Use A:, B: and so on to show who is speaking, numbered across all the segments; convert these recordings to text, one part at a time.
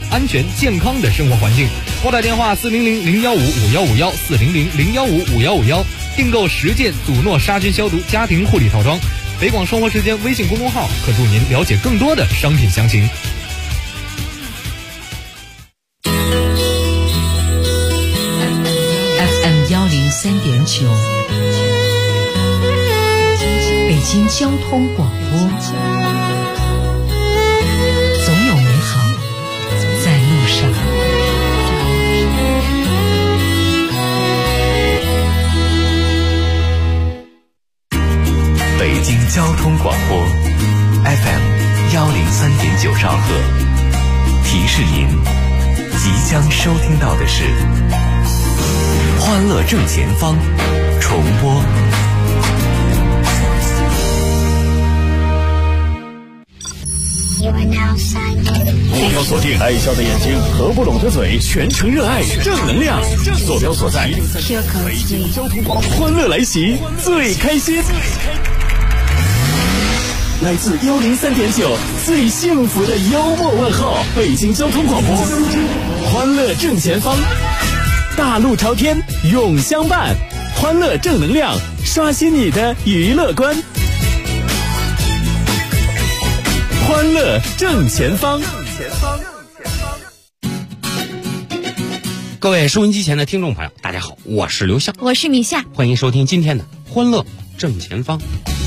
A: 安全健康的生活环境。拨打电话400-015-5151，400-015-5151，订购10件祖诺杀菌消毒家庭护理套装。北广生活时间微信公众号可助您了解更多的商品详情。
B: FM103.9，北京交通广播，总有美好在路上。
C: 北京交通广播 FM103.9兆赫，提示您即将收听到的是欢乐正前方重播。
D: 目标锁定，爱笑的眼睛，合不拢的嘴，全程热爱，正能量。坐标所在，北京交通广播，欢乐来袭，最开心。来自103.9最幸福的幽默问候，北京交通广播，欢乐正前方，大路朝天，永相伴，欢乐正能量，刷新你的娱乐观。欢乐正前方。
E: 各位收音机前的听众朋友，大家好，我是刘向，
F: 我是米夏，
E: 欢迎收听今天的欢乐正前方。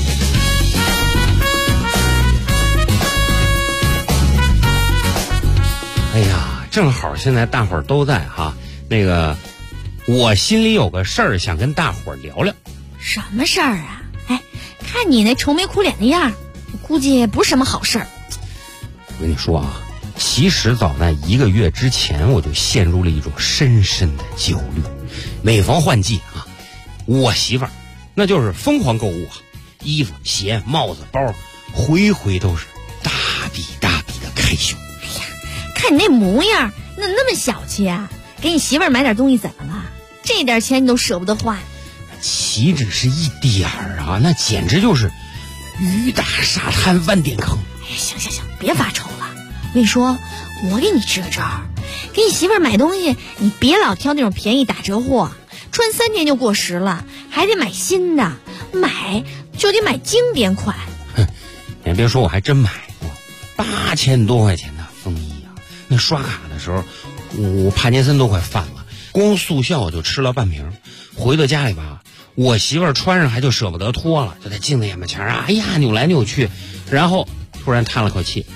E: 哎呀，正好现在大伙儿都在哈，那个我心里有个事儿想跟大伙儿聊聊。
F: 什么事儿啊？哎，看你那愁眉苦脸的样儿，我估计不是什么好事儿。
E: 我跟你说啊，其实早在1个月之前，我就陷入了一种深深的焦虑。每逢换季啊，我媳妇儿那就是疯狂购物啊，衣服、鞋、帽子、包，回回都是大笔大笔的开销。
F: 哎呀，看你那模样，那么小气啊！给你媳妇儿买点东西怎么了？这点钱你都舍不得花？
E: 岂止是一点儿啊，那简直就是鱼大沙滩万点坑。
F: 哎呀，行，别发愁了。我跟你说，我给你支个招儿，给你媳妇儿买东西，你别老挑那种便宜打折货，穿3天就过时了，还得买新的，买就得买经典款。
E: 哼，你别说，我还真买过8000多块钱的风衣啊！那刷卡的时候，我帕金森都快犯了，光速效我就吃了半瓶。回到家里吧，我媳妇儿穿上还就舍不得脱了，就在镜子眼巴前啊，哎呀扭来扭去，然后突然叹了口气，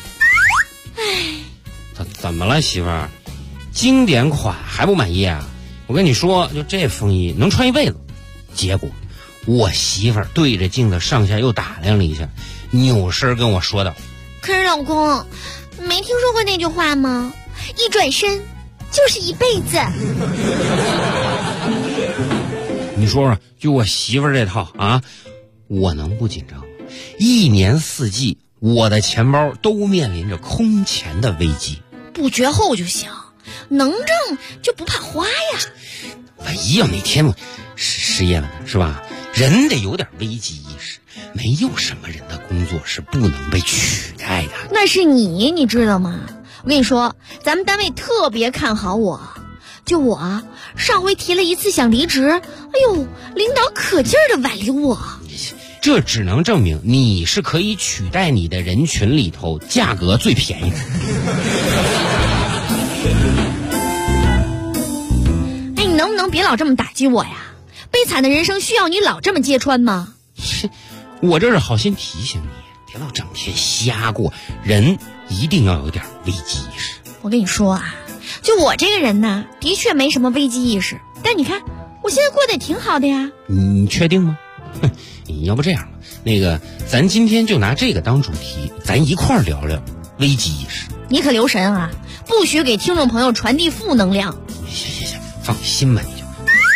E: 怎么了媳妇儿？经典款还不满意啊？我跟你说，就这风衣能穿一辈子。结果我媳妇儿对着镜子上下又打量了一下，扭身跟我说道：“
F: 可是老公，没听说过那句话吗？一转身就是一辈子。”
E: 你说说，就我媳妇儿这套啊，我能不紧张吗？1年4季，我的钱包都面临着空前的危机。
F: 不绝后就行，能挣就不怕花呀。
E: 万一要哪天我失业了呢，是吧？人得有点危机意识，没有什么人的工作是不能被取代的。
F: 那是你知道吗？我跟你说，咱们单位特别看好我，就我上回提了一次想离职，哎呦，领导可劲儿的挽留我。
E: 这只能证明你是可以取代你的人群里头价格最便宜的。
F: 哎，你能不能别老这么打击我呀？悲惨的人生需要你老这么揭穿吗？
E: 我这是好心提醒你，别老整天瞎过，人一定要有点危机意识。
F: 我跟你说啊，就我这个人呢，的确没什么危机意识，但你看我现在过得也挺好的呀。
E: 你确定吗？哼，要不这样吧，那个咱今天就拿这个当主题，咱一块儿聊聊危机意识。
F: 你可留神啊，不许给听众朋友传递负能量。
E: 行，放心吧你就。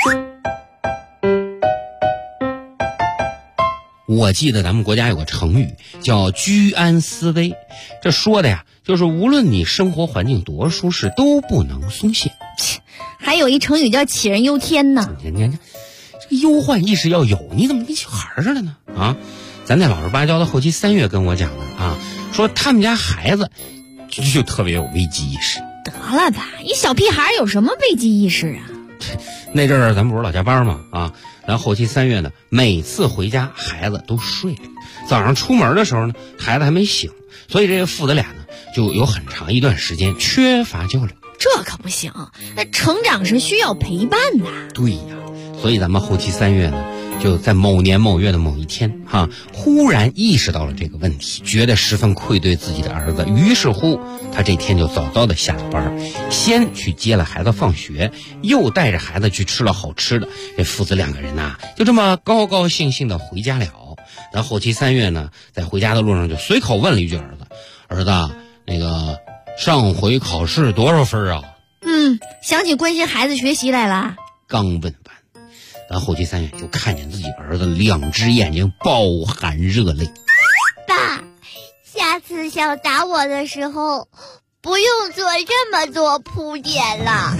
E: 我记得咱们国家有个成语叫居安思危，这说的呀，就是无论你生活环境多舒适，都不能松懈。
F: 还有一成语叫杞人忧天呢。
E: 你这个忧患意识要有，你怎么跟小孩似的呢？啊，咱那老实巴交的后期3月跟我讲的啊，说他们家孩子就特别有危机意识。
F: 得了吧，一小屁孩有什么危机意识啊？
E: 那阵儿咱不是老加班吗？啊，咱后期3月呢，每次回家孩子都睡了，早上出门的时候呢，孩子还没醒，所以这个父子俩呢，就有很长一段时间缺乏交流。
F: 这可不行，那成长是需要陪伴的。
E: 对呀，所以咱们后期3月呢，就在某年某月的某一天忽然意识到了这个问题，觉得十分愧对自己的儿子，于是乎他这天就早早的下了班，先去接了孩子放学，又带着孩子去吃了好吃的，这父子2个人呐，就这么高高兴兴的回家了。然后后期3月呢，在回家的路上就随口问了一句儿子，那个上回考试多少分啊？
F: 想起关心孩子学习来了。
E: 刚问完，咱后期3月就看见自己儿子2只眼睛饱含热泪。
G: 爸，下次想打我的时候，不用做这么多铺垫了。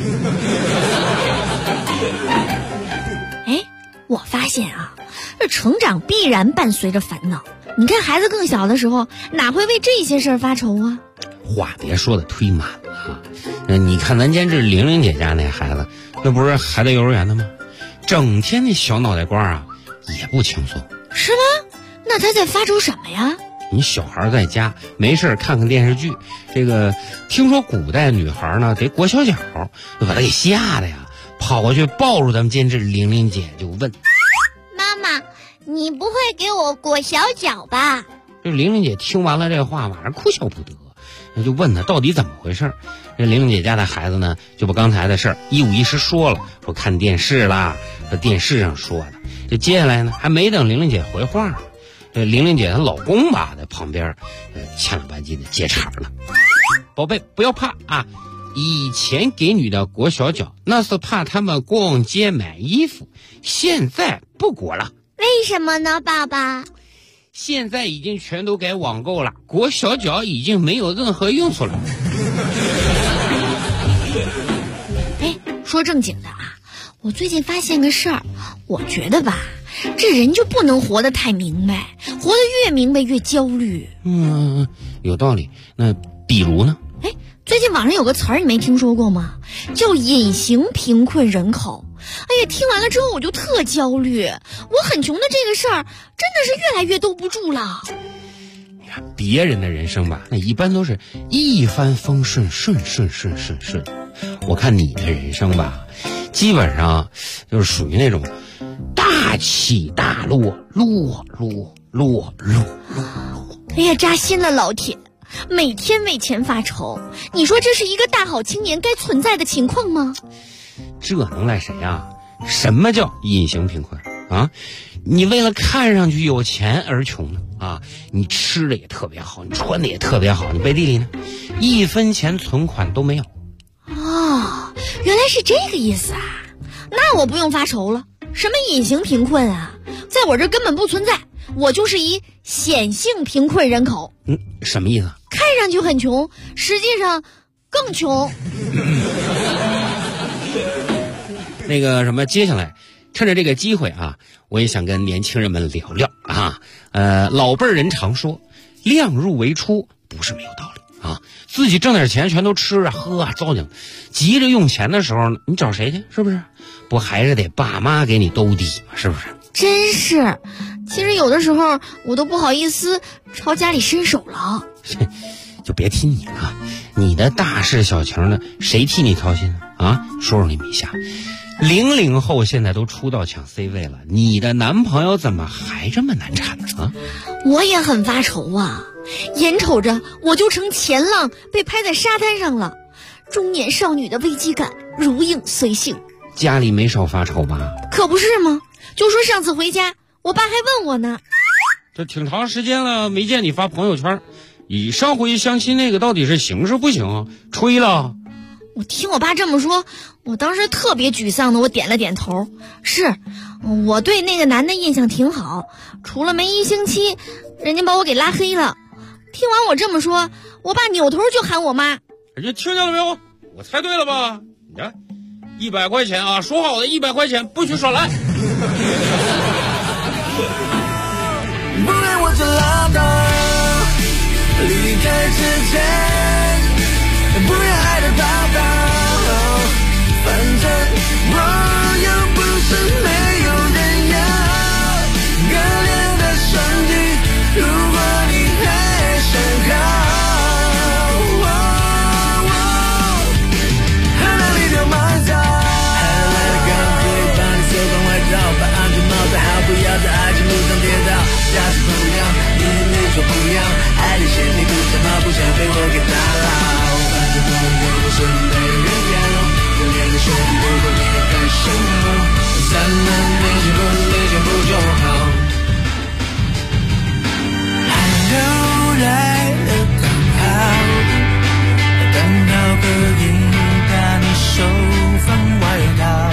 F: 我发现啊，这成长必然伴随着烦恼。你看孩子更小的时候，哪会为这些事儿发愁啊？
E: 话别说的忒满了你看咱监制玲玲姐家那孩子，那不是还在幼儿园呢吗？整天那小脑袋瓜啊，也不轻松。
F: 是吗？那他在发愁什么呀？
E: 你小孩在家没事看看电视剧，这个听说古代女孩呢得裹小脚，就把他给吓得呀，跑过去抱住咱们监制玲玲姐就问：
G: 妈妈，你不会给我裹小脚吧？
E: 这玲玲姐听完了这话，晚上哭笑不得，那就问她到底怎么回事。这玲玲姐家的孩子呢，就把刚才的事儿一五一十说了，说看电视啦，和电视上说的。这接下来呢，还没等玲玲姐回话呢，这玲玲姐她老公吧在旁边欠了吧唧的接茬了：宝贝，不要怕啊，以前给女的裹小脚，那是怕他们逛街买衣服，现在不裹了。
G: 为什么呢，爸爸？
E: 现在已经全都改网购了，裹小脚已经没有任何用处了。
F: 说正经的啊，我最近发现个事儿，我觉得吧，这人就不能活得太明白，活得越明白越焦虑。
E: 有道理。那比如呢？
F: 最近网上有个词儿你没听说过吗？叫隐形贫困人口。听完了之后我就特焦虑，我很穷的这个事儿真的是越来越兜不住了。
E: 别人的人生吧，那一般都是一帆风顺，顺。我看你的人生吧，基本上就是属于那种大起大落，落。
F: 扎心了老铁，每天为钱发愁，你说这是一个大好青年该存在的情况吗？
E: 这能赖谁啊？什么叫隐形贫困啊？你为了看上去有钱而穷呢啊？你吃的也特别好，你穿的也特别好，你背地里呢1分钱存款都没有。
F: 原来是这个意思啊！那我不用发愁了。什么隐形贫困啊，在我这根本不存在，我就是一显性贫困人口。
E: 什么意思？
F: 看上去很穷，实际上更穷。
E: 那个什么，接下来趁着这个机会啊，我也想跟年轻人们聊聊啊。老辈人常说，量入为出不是没有道理啊。自己挣点钱全都吃啊喝啊糟践，急着用钱的时候你找谁去？是不是？不还是得爸妈给你兜底吗？是不是？
F: 真是，其实有的时候我都不好意思朝家里伸手了。
E: 就别提你了，你的大事小情的，谁替你操心啊？说说你米夏，00后现在都出道抢 C 位了，你的男朋友怎么还这么难缠呢？啊？
F: 我也很发愁啊，眼瞅着我就成前浪被拍在沙滩上了，中年少女的危机感如影随形。
E: 家里没少发愁吧？
F: 可不是吗？就说上次回家，我爸还问我呢，
E: 这挺长时间了没见你发朋友圈，你上回相亲那个到底是行是不行啊？吹了。
F: 我听我爸这么说，我当时特别沮丧的，我点了点头。是，我对那个男的印象挺好，除了没1星期，人家把我给拉黑了。听完我这么说，我爸扭头就喊我妈。
E: 人家听见了没有？我猜对了吧？你看，100块钱啊，说好的100块钱不许耍赖。
H: 不然我就拉倒，离开之前，不要爱得太没人要，可怜的身体如果你该生好，散了内心不内心不就好？寒流来了刚好，刚好可以把你手放外套。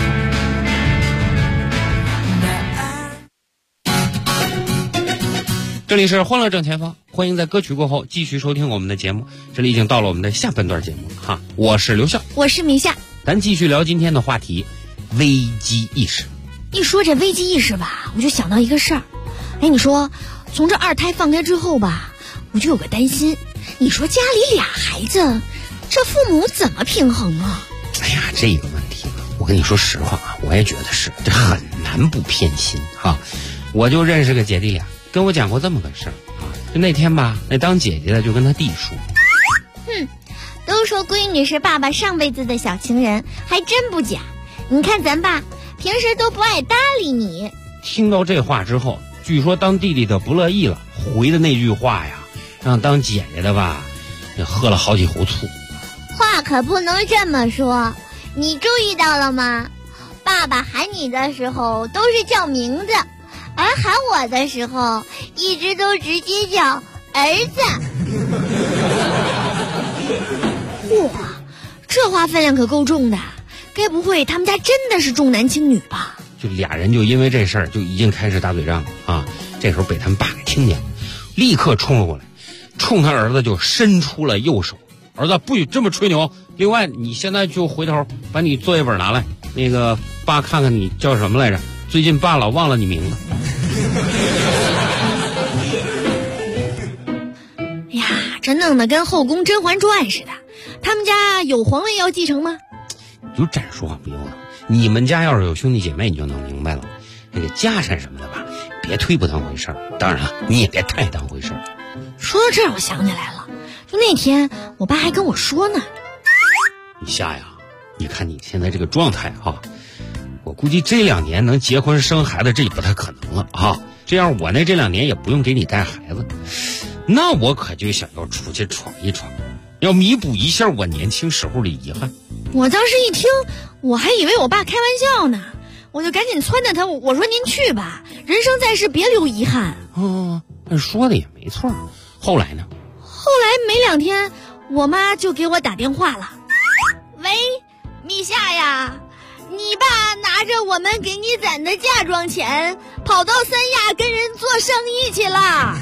E: 这里是欢乐正前方，欢迎在歌曲过后继续收听我们的节目。这里已经到了我们的下半段节目哈，我是刘笑，
F: 我是米夏。
E: 咱继续聊今天的话题，危机意识。
F: 一说这危机意识吧，我就想到一个事儿。哎，你说从这二胎放开之后吧，我就有个担心。你说家里俩孩子，这父母怎么平衡啊？
E: 哎呀，这个问题我跟你说实话啊，我也觉得是这很难不偏心哈。我就认识个姐弟俩，跟我讲过这么个事儿啊，就那天吧，那当姐姐的就跟他弟说，
G: 都说闺女是爸爸上辈子的小情人，还真不假。你看咱爸平时都不爱搭理你。
E: 听到这话之后，据说当弟弟的不乐意了，回的那句话呀，让当姐姐的吧，也喝了好几壶醋。
G: 话可不能这么说，你注意到了吗？爸爸喊你的时候都是叫名字，而喊我的时候一直都直接叫儿子。
F: 哇，这话分量可够重的，该不会他们家真的是重男轻女吧？
E: 就俩人就因为这事儿就已经开始打嘴仗啊！这时候被他们爸给听见了，立刻冲了过来，冲他儿子就伸出了右手。儿子不许这么吹牛！另外，你现在就回头把你作业本拿来，那个爸看看你叫什么来着？最近爸老忘了你名字。
F: 哎呀，这弄得跟后宫《甄嬛传》似的。他们家有皇位要继承吗？
E: 你就站着说话不腰疼。你们家要是有兄弟姐妹，你就能明白了。那个家产什么的吧，别忒不当回事儿。当然了，你也别太当回事儿。
F: 说到这儿，我想起来了，就那天我爸还跟我说呢。
E: 你夏呀，你看你现在这个状态哈，我估计这2年能结婚生孩子这也不太可能了啊。这样我呢这2年也不用给你带孩子，那我可就想要出去闯一闯，要弥补一下我年轻时候的遗憾。
F: 我当时一听，我还以为我爸开玩笑呢，我就赶紧撺掇他，我说您去吧，人生在世别留遗憾。
E: 说的也没错。后来呢？
F: 后来没2天，我妈就给我打电话了。喂，米夏呀，你爸拿着我们给你攒的嫁妆钱，跑到三亚跟人做生意去了。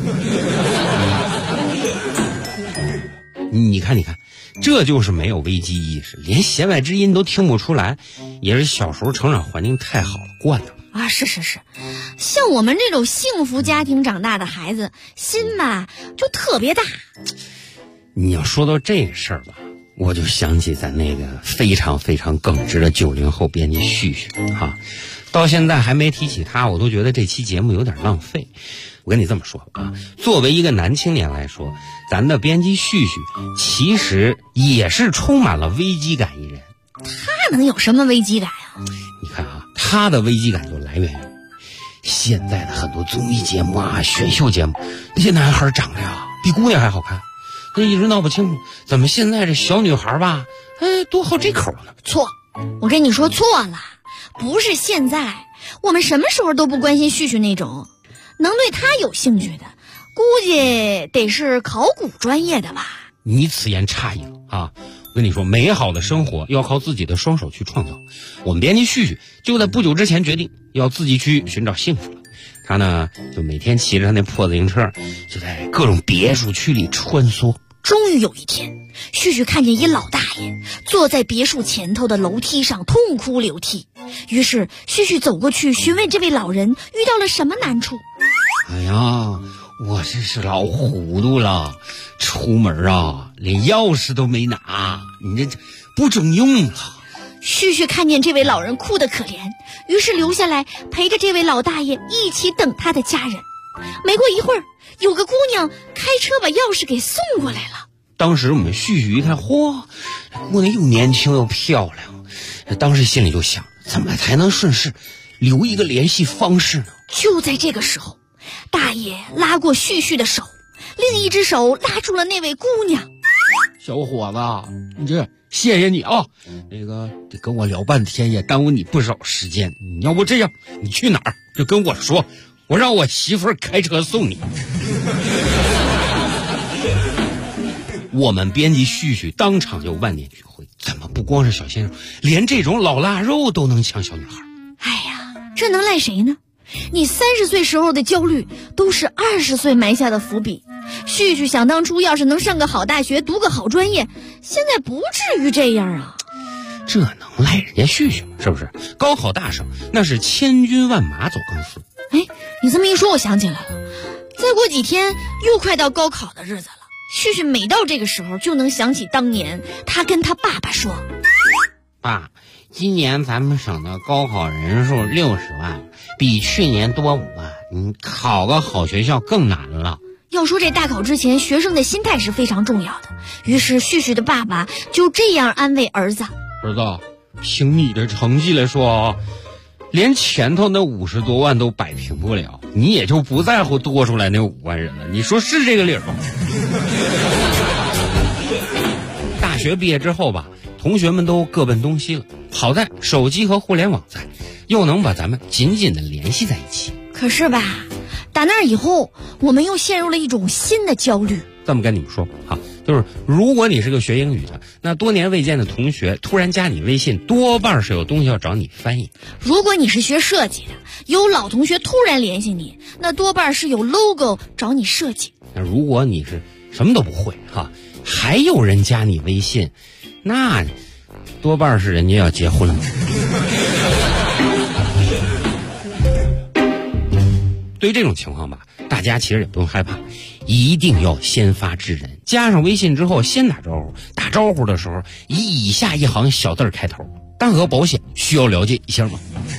E: 你看，这就是没有危机意识，连弦外之音都听不出来，也是小时候成长环境太好了惯的
F: 啊。是，像我们这种幸福家庭长大的孩子，心吧就特别大。
E: 你要说到这个事儿吧，我就想起咱那个非常非常耿直的90后编辑旭旭哈，到现在还没提起他，我都觉得这期节目有点浪费。我跟你这么说啊，作为一个男青年来说，咱的编辑旭旭其实也是充满了危机感一人。
F: 他能有什么危机感啊？
E: 你看啊，他的危机感就来源于现在的很多综艺节目啊、选秀节目，那些男孩长得呀比姑娘还好看，他一直闹不清楚怎么现在这小女孩吧，多好这口呢。
F: 错，我跟你说错了，不是现在，我们什么时候都不关心旭旭那种，能对他有兴趣的，估计得是考古专业的吧。
E: 你此言差矣了啊！我跟你说，美好的生活要靠自己的双手去创造。我们编辑旭旭就在不久之前决定要自己去寻找幸福了。他呢，就每天骑着他那破自行车，就在各种别墅区里穿梭。
F: 终于有一天，旭旭看见一老大爷坐在别墅前头的楼梯上痛哭流涕。于是旭旭走过去询问这位老人遇到了什么难处。
E: 哎呀，我这是老糊涂了，出门啊连钥匙都没拿，你这不中用了。
F: 旭旭看见这位老人哭得可怜，于是留下来陪着这位老大爷一起等他的家人。没过一会儿，有个姑娘开车把钥匙给送过来了。
E: 当时我们旭旭一看，嚯，姑娘又年轻又漂亮，当时心里就想，怎么才能顺势留一个联系方式呢？
F: 就在这个时候，大爷拉过旭旭的手，另一只手拉住了那位姑娘。
E: 小伙子，你这谢谢你啊！那个得跟我聊半天，也耽误你不少时间。你要不这样，你去哪儿就跟我说，我让我媳妇儿开车送你。我们编辑旭旭当场就万念俱灰，怎么不光是小先生，连这种老腊肉都能抢小女孩？
F: 哎呀，这能赖谁呢？你30岁时候的焦虑都是20岁埋下的伏笔。旭旭想当初要是能上个好大学，读个好专业，现在不至于这样啊。
E: 这能赖人家旭旭吗？是不是？高考大省那是千军万马走钢丝。
F: 哎，你这么一说，我想起来了，再过几天又快到高考的日子了。旭旭每到这个时候就能想起当年他跟他爸爸说：
E: 爸，今年咱们省的高考人数60万，比去年多5万，你考个好学校更难了。
F: 要说这大考之前学生的心态是非常重要的，于是旭旭的爸爸就这样安慰儿子：
E: 儿子，凭你的成绩来说啊，连前头那50多万都摆平不了，你也就不在乎多出来那5万人了。你说是这个理儿吗？大学毕业之后吧，同学们都各奔东西了，好在手机和互联网在，又能把咱们紧紧的联系在一起。
F: 可是吧，打那以后我们又陷入了一种新的焦虑。
E: 这么跟你们说哈，就是如果你是个学英语的，那多年未见的同学突然加你微信，多半是有东西要找你翻译。
F: 如果你是学设计的，有老同学突然联系你，那多半是有 logo 找你设计。
E: 那如果你是什么都不会哈，还有人加你微信，那多半是人家要结婚了。对于这种情况吧，大家其实也不用害怕，一定要先发制人。加上微信之后先打招呼，打招呼的时候以下一行小字开头：大额保险需要了解一下吗？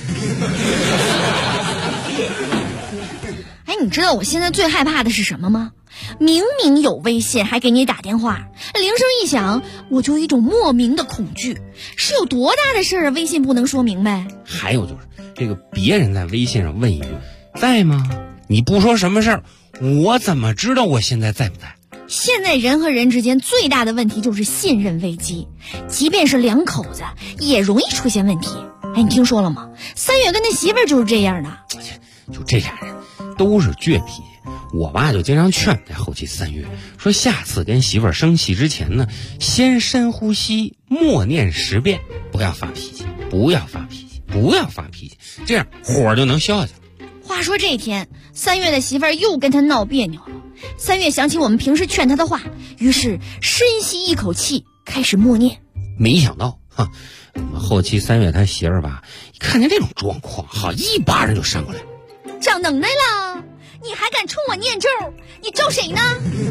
F: 哎，你知道我现在最害怕的是什么吗？明明有微信还给你打电话，铃声一响我就有一种莫名的恐惧。是有多大的事儿啊？微信不能说明白。
E: 还有就是这个别人在微信上问一句在吗？你不说什么事儿，我怎么知道我现在在不在？
F: 现在人和人之间最大的问题就是信任危机，即便是两口子也容易出现问题。哎，你听说了吗？3月跟他媳妇儿就是这样的。
E: 就这俩人都是倔脾气，我爸就经常劝这后期3月说，下次跟媳妇儿生气之前呢，先深呼吸，默念10遍，不要发脾气，不要发脾气，不要发脾气，这样火就能消下去。
F: 话说这天，3月的媳妇儿又跟他闹别扭了。3月想起我们平时劝他的话，于是深吸一口气，开始默念。
E: 没想到后期3月他媳妇儿吧，看见这种状况，好一巴掌就扇过来。
F: 长能耐了，你还敢冲我念咒？你咒谁呢？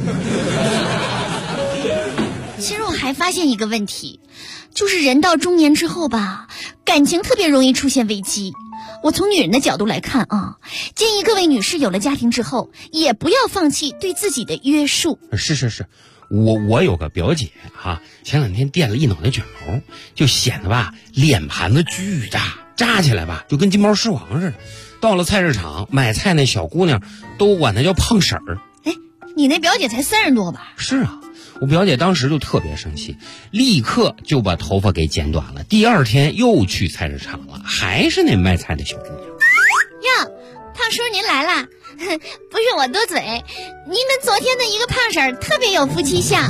F: 其实我还发现一个问题，就是人到中年之后吧，感情特别容易出现危机。我从女人的角度来看啊，建议各位女士有了家庭之后，也不要放弃对自己的约束。
E: 是，我有个表姐哈，前2天垫了一脑袋卷毛，就显得吧脸盘子巨大，扎起来吧就跟金毛狮王似的。到了菜市场买菜，那小姑娘都管她叫胖婶儿。
F: 哎，你那表姐才30多吧？
E: 是啊，我表姐当时就特别生气，立刻就把头发给剪短了。第2天又去菜市场了，还是那卖菜的小姑娘。
G: 哟，胖叔您来啦！不是我多嘴，您跟昨天的一个胖婶儿特别有夫妻相。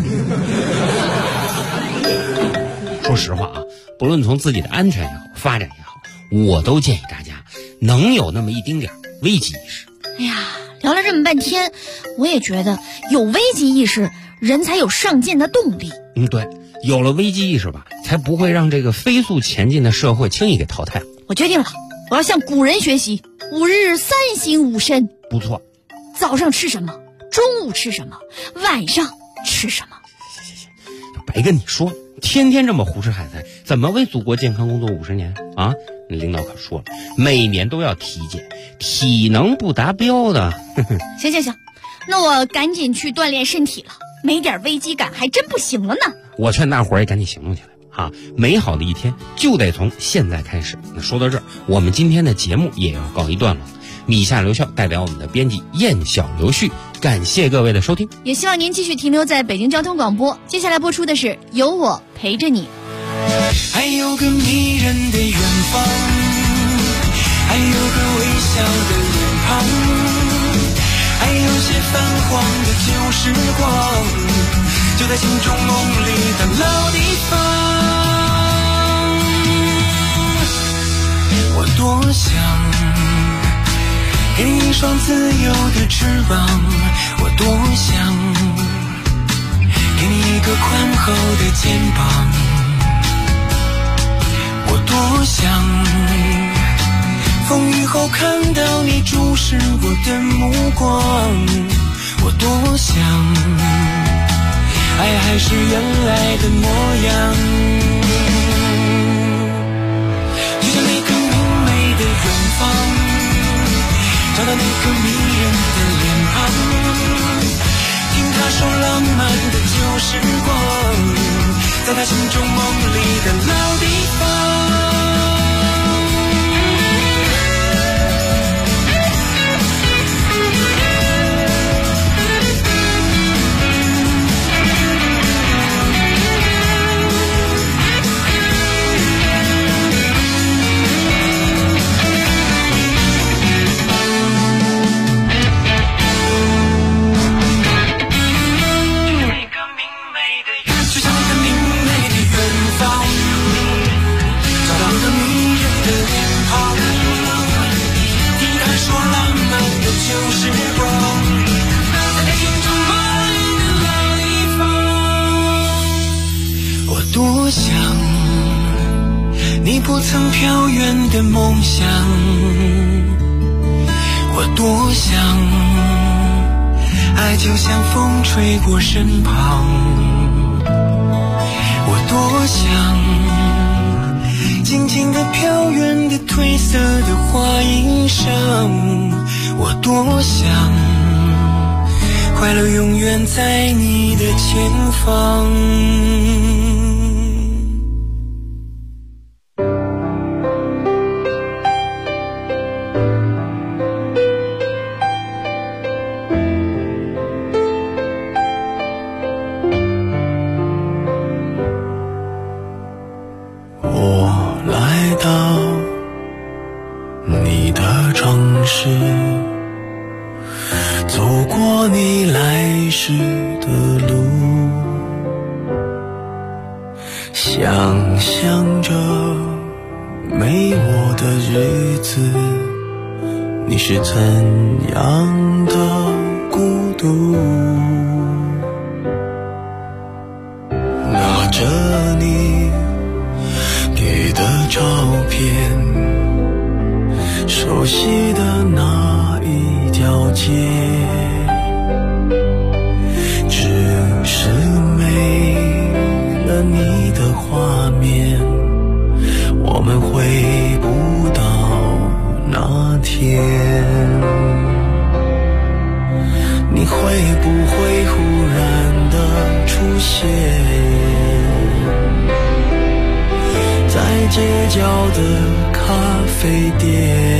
E: 说实话啊，不论从自己的安全也好，发展也好，我都建议大家能有那么一丁点危机意识。
F: 哎呀，聊了这么半天，我也觉得有危机意识，人才有上进的动力。
E: 对，有了危机意识吧，才不会让这个飞速前进的社会轻易给淘汰了。
F: 我决定了，我要向古人学习，5日3省吾身。
E: 不错，
F: 早上吃什么，中午吃什么，晚上吃什么。
E: 行，白跟你说，天天这么胡吃海塞，怎么为祖国健康工作50年啊？领导可说了，每年都要体检，体能不达标的。
F: 行，那我赶紧去锻炼身体了，没点危机感还真不行了呢。
E: 我劝大伙儿也赶紧行动起来啊！美好的一天就得从现在开始。那说到这儿，我们今天的节目也要告一段落。米下留校代表我们的编辑燕小刘旭。 感谢各位的收听，
F: 也希望您继续停留在北京交通广播。接下来播出的是有我陪着你。
H: 还有个迷人的远方，还有个微笑的脸庞，还有些泛黄的旧时光，就在心中梦里的老地方。我多想给你一双自由的翅膀，我多想给你一个宽厚的肩膀，我多想风雨后看到你注视我的目光，我多想爱还是原来的模样，就像那个明媚的远方，找到那个迷人的脸庞，听他说浪漫的旧时光，在他心中梦里的老地方。多想你不曾飘远的梦想，我多想爱就像风吹过身旁，我多想静静地飘远的褪色的花衣裳，我多想快乐永远在你的前方。想象着没我的日子，你是怎样的孤独，拿着你给的照片，熟悉的那一条街，只是没了你的画面，我们回不到那天。你会不会忽然的出现在街角的咖啡店？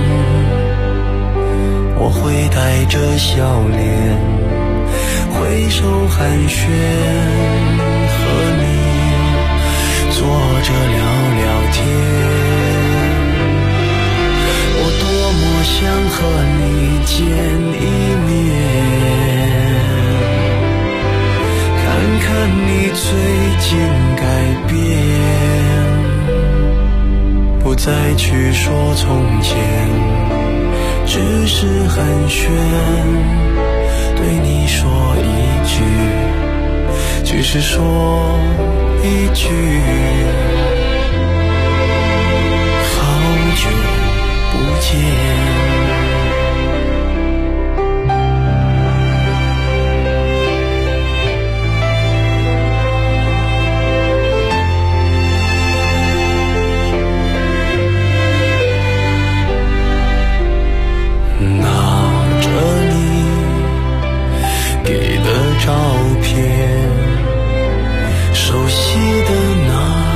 H: 我会带着笑脸挥手寒暄，和你坐着聊聊天。我多么想和你见一面，看看你最近改变，不再去说从前，只是寒暄，对你说一句，只是说一句，好久不见。照片，熟悉的那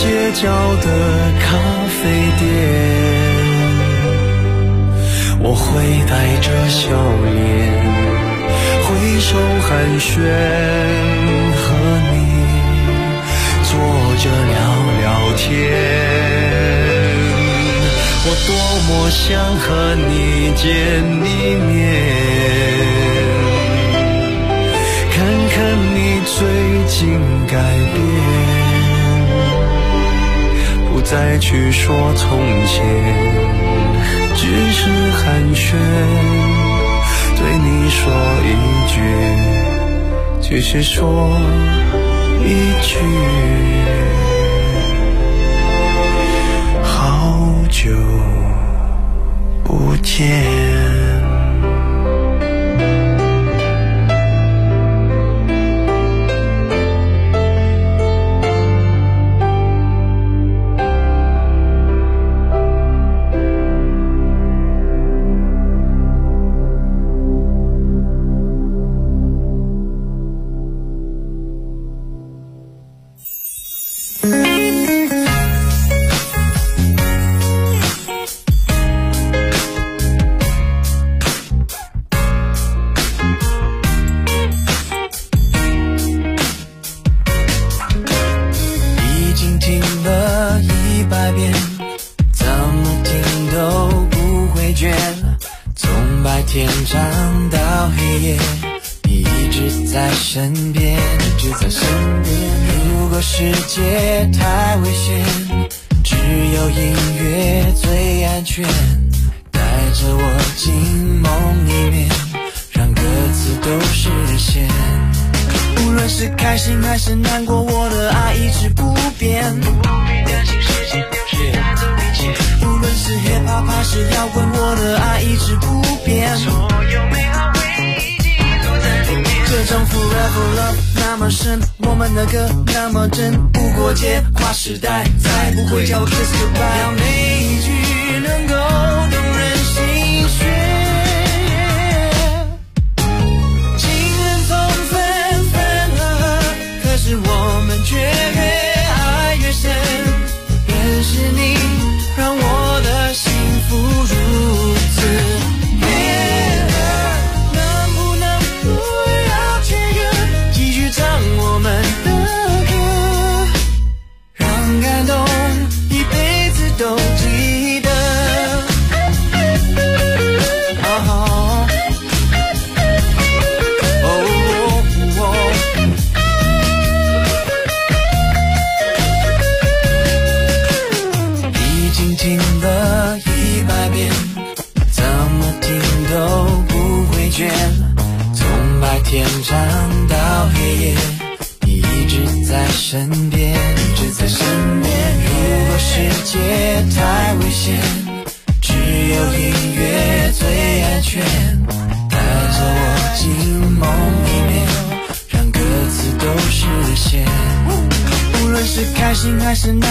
H: 街角的咖啡店，我会带着笑脸挥手寒暄，和你坐着聊聊天。我多么想和你见一面，看看你最近改变，不再去说从前，只是寒暄，对你说一句，只是说一句，好久不见。天长到黑夜，你一直在身边，一直在身边。如果世界太危险，只有音乐最安全，带着我进梦里面，让歌词都实现。无论是开心还是难过，我的爱一直不变，不必担心时间流逝带走一切。无论是 hiphop 还是摇滚，我的爱一直不变，所有美好回忆记录在里面。这种 forever love 那么深，我们的歌那么真，不过界跨时代，再不会叫我 kiss goodbye。要每一句能够动人心弦，情人总分分合合，可是我们却越爱越深。认识你让我的幸福如此悦耳，能不能不要切割，继续唱我们的歌，让感动一辈子都记得。已经听了100遍，怎么听都不会倦，从白天长到黑夜，你一直在身边，一直在身边。如果世界太危险，只有音乐最安全，带着我进梦里面，让歌词都实现。无论是开心还是难